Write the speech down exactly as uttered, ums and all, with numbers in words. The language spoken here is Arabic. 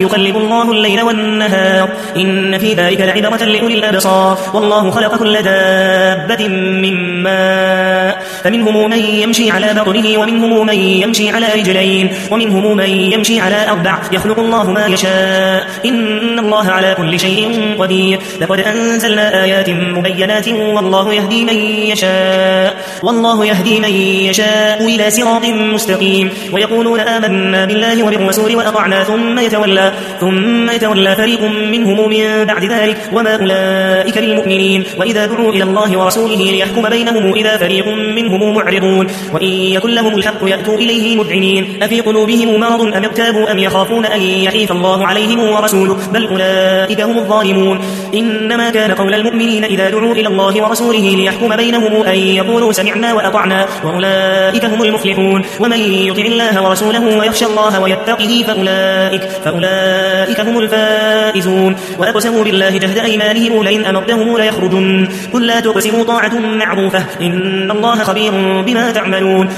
يقلب الله الليل والنهار إن في ذلك لعبرة لأولي الأبصار والله خلق كل دابة من ماء فمنهم من يمشي على بطنه ومنهم من يمشي على رجلين ومنهم من يمشي على أربع يخلق الله ما يشاء إن الله على كل شيء قدير لقد أنزلنا آيات مبينات والله يهدي من يشاء والله يهدي من يشاء إلى صراط مستقيم ويقولون آمنا بالله وبالرسول وأطعنا ثم يتولى ثم يتولى فريق منهم من بعد ذلك وما أولئك بالمؤمنين وإذا دعوا إلى الله ورسوله ليحكم بينهم إذا فريق منهم معرضون وإن يكن لهم الحق يأتوا إليه مذعنين أفي قلوبهم مرض أم ارتابوا أم يخافون أن يحيف الله عليهم ورسوله بل أولئك هم الظالمون إنما كان قول المؤمنين إذا دعوا إلى الله ورسوله ليحكم بينهم أن يقولوا سمعنا وأطعنا وأولئك هم المفلحون ومن يطع الله ورسوله ويخشى الله ويتقه فأولئك, فأولئك هم الفائزون وأقسموا بالله جهد أيمانهم لئن أمرتهم ليخرجن قل لا تقسموا طاعة معروفة إن الله خبير بما تعملون